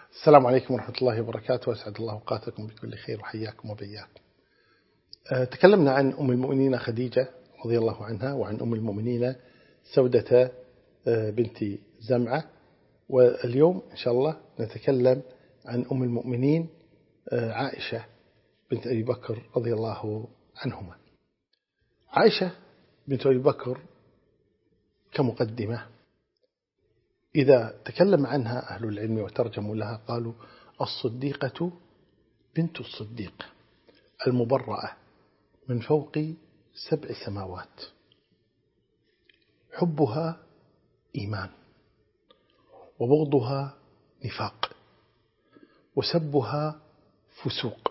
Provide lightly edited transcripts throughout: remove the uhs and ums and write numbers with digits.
السلام عليكم ورحمة الله وبركاته، وأسعد الله أوقاتكم بكل خير وحياكم وبياكم. تكلمنا عن أم المؤمنين خديجة رضي الله عنها، وعن أم المؤمنين سودة بنت زمعة، واليوم إن شاء الله نتكلم عن أم المؤمنين عائشة بنت أبي بكر رضي الله عنهما. عائشة بنت أبي بكر كمقدمة إذا تكلم عنها أهل العلم وترجموا لها قالوا الصديقة بنت الصديق المبرأة من فوق 7 سماوات، حبها إيمان، وبغضها نفاق، وسبها فسوق،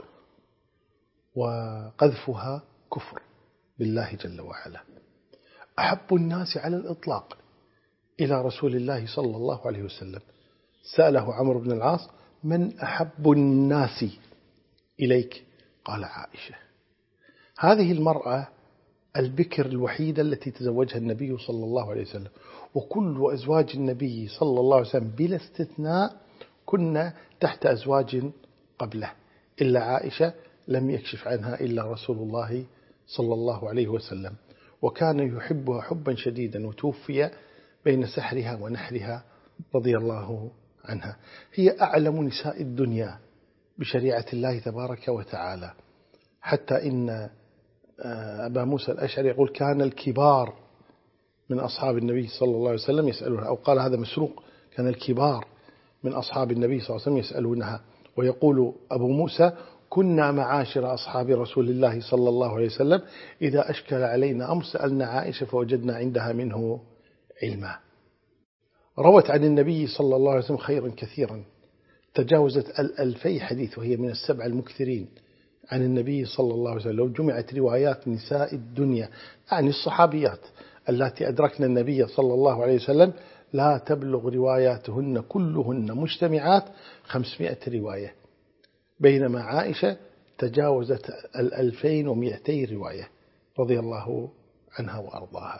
وقذفها كفر بالله جل وعلا. أحب الناس على الإطلاق إلى رسول الله صلى الله عليه وسلم. سأله عمرو بن العاص: من أحب الناس إليك؟ قال عائشة. هذه المرأة البكر الوحيدة التي تزوجها النبي صلى الله عليه وسلم، وكل أزواج النبي صلى الله عليه وسلم بلا استثناء كنا تحت أزواج قبله، إلا عائشة لم يكشف عنها إلا رسول الله صلى الله عليه وسلم، وكان يحبها حبا شديدا، وتوفي بين سحرها ونحرها رضي الله عنها. هي أعلم نساء الدنيا بشريعة الله تبارك وتعالى، حتى إن أبا موسى الأشعري يقول كان الكبار من أصحاب النبي صلى الله عليه وسلم يسألونها، أو قال هذا مسروق: كان الكبار من أصحاب النبي صلى الله عليه وسلم يسألونها. ويقول أبو موسى: كنا معاشر أصحاب رسول الله صلى الله عليه وسلم إذا أشكل علينا أمر سألنا عائشة فوجدنا عندها منه علما. روت عن النبي صلى الله عليه وسلم خيرا كثيرا، تجاوزت 2000 حديث، وهي من 7 المكثرين عن النبي صلى الله عليه وسلم. لو جمعت روايات نساء الدنيا، يعني الصحابيات التي أدركن النبي صلى الله عليه وسلم، لا تبلغ رواياتهن كلهن مجتمعات 500 رواية، بينما عائشة تجاوزت 2200 رواية رضي الله عنها وأرضاها.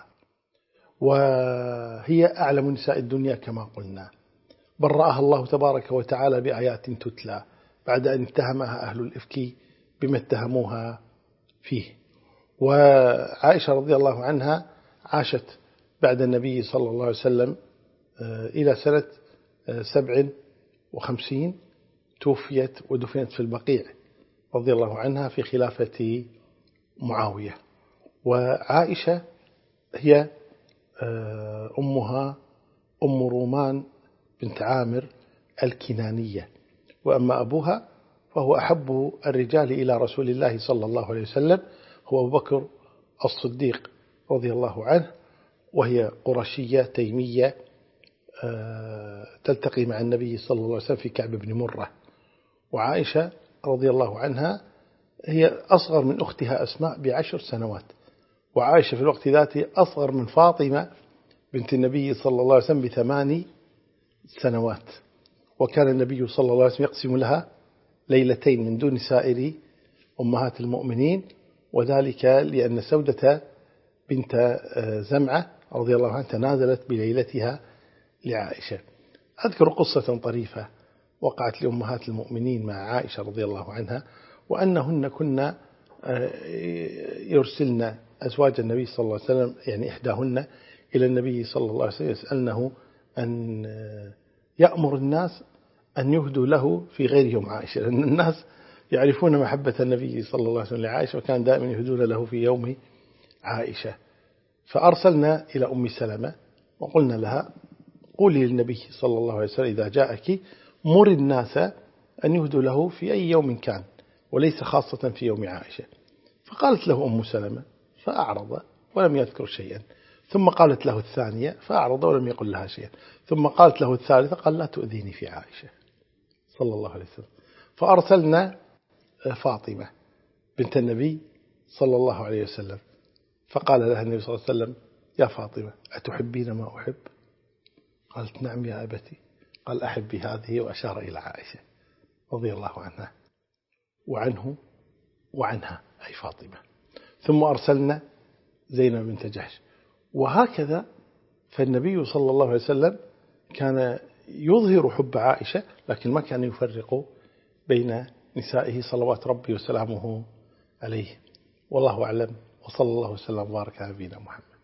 وهي أعلم نساء الدنيا كما قلنا. برأها الله تبارك وتعالى بآيات تتلى بعد أن اتهمها أهل الإفك بما اتهموها فيه. وعائشة رضي الله عنها عاشت بعد النبي صلى الله عليه وسلم إلى سنة 57، توفيت ودفنت في البقيع رضي الله عنها في خلافة معاوية. وعائشة هي أمها أم رومان بنت عامر الكنانية، وأما أبوها فهو أحب الرجال إلى رسول الله صلى الله عليه وسلم، هو أبو بكر الصديق رضي الله عنه، وهي قرشية تيمية تلتقي مع النبي صلى الله عليه وسلم في كعب بن مرة. وعائشة رضي الله عنها هي أصغر من أختها أسماء ب10 سنوات، وعائشة في الوقت ذاته أصغر من فاطمة بنت النبي صلى الله عليه وسلم ب8 سنوات. وكان النبي صلى الله عليه وسلم يقسم لها ليلتين من دون سائر أمهات المؤمنين، وذلك لأن سودة بنت زمعة رضي الله عنها تنازلت بليلتها لعائشة. أذكر قصة طريفة وقعت لأمهات المؤمنين مع عائشة رضي الله عنها، وأنهن كنا يرسلن أزواج النبي صلى الله عليه وسلم، يعني إحداهن إلى النبي صلى الله عليه وسلم يسألنه أن يأمر الناس أن يهدوا له في غير يوم عائشة، لأن الناس يعرفون محبة النبي صلى الله عليه وسلم لعائشة، وكان دائما يهدون له في يوم عائشة. فأرسلنا إلى أم سلمة وقلنا لها: قولي للنبي صلى الله عليه وسلم إذا جاءك مر الناس أن يهدوا له في أي يوم كان، وليس خاصة في يوم عائشة. فقالت له أم سلمة فأعرض ولم يذكر شيئا، ثم قالت له الثانية فأعرض ولم يقل لها شيئا، ثم قالت له الثالثة قال: لا تؤذيني في عائشة صلى الله عليه وسلم. فأرسلنا فاطمة بنت النبي صلى الله عليه وسلم، فقال لها النبي صلى الله عليه وسلم: يا فاطمة أتحبين ما أحب؟ قالت: نعم يا أبتي. قال: أحبي هذه، وأشار إلى عائشة رضي الله عنها وعنه وعنها، أي فاطمة. ثم أرسلنا زينب بنت جحش، وهكذا. فالنبي صلى الله عليه وسلم كان يظهر حب عائشة، لكن ما كان يفرق بين نسائه صلوات ربي وسلامه عليه. والله أعلم، وصلى الله وسلم وبارك على نبينا محمد.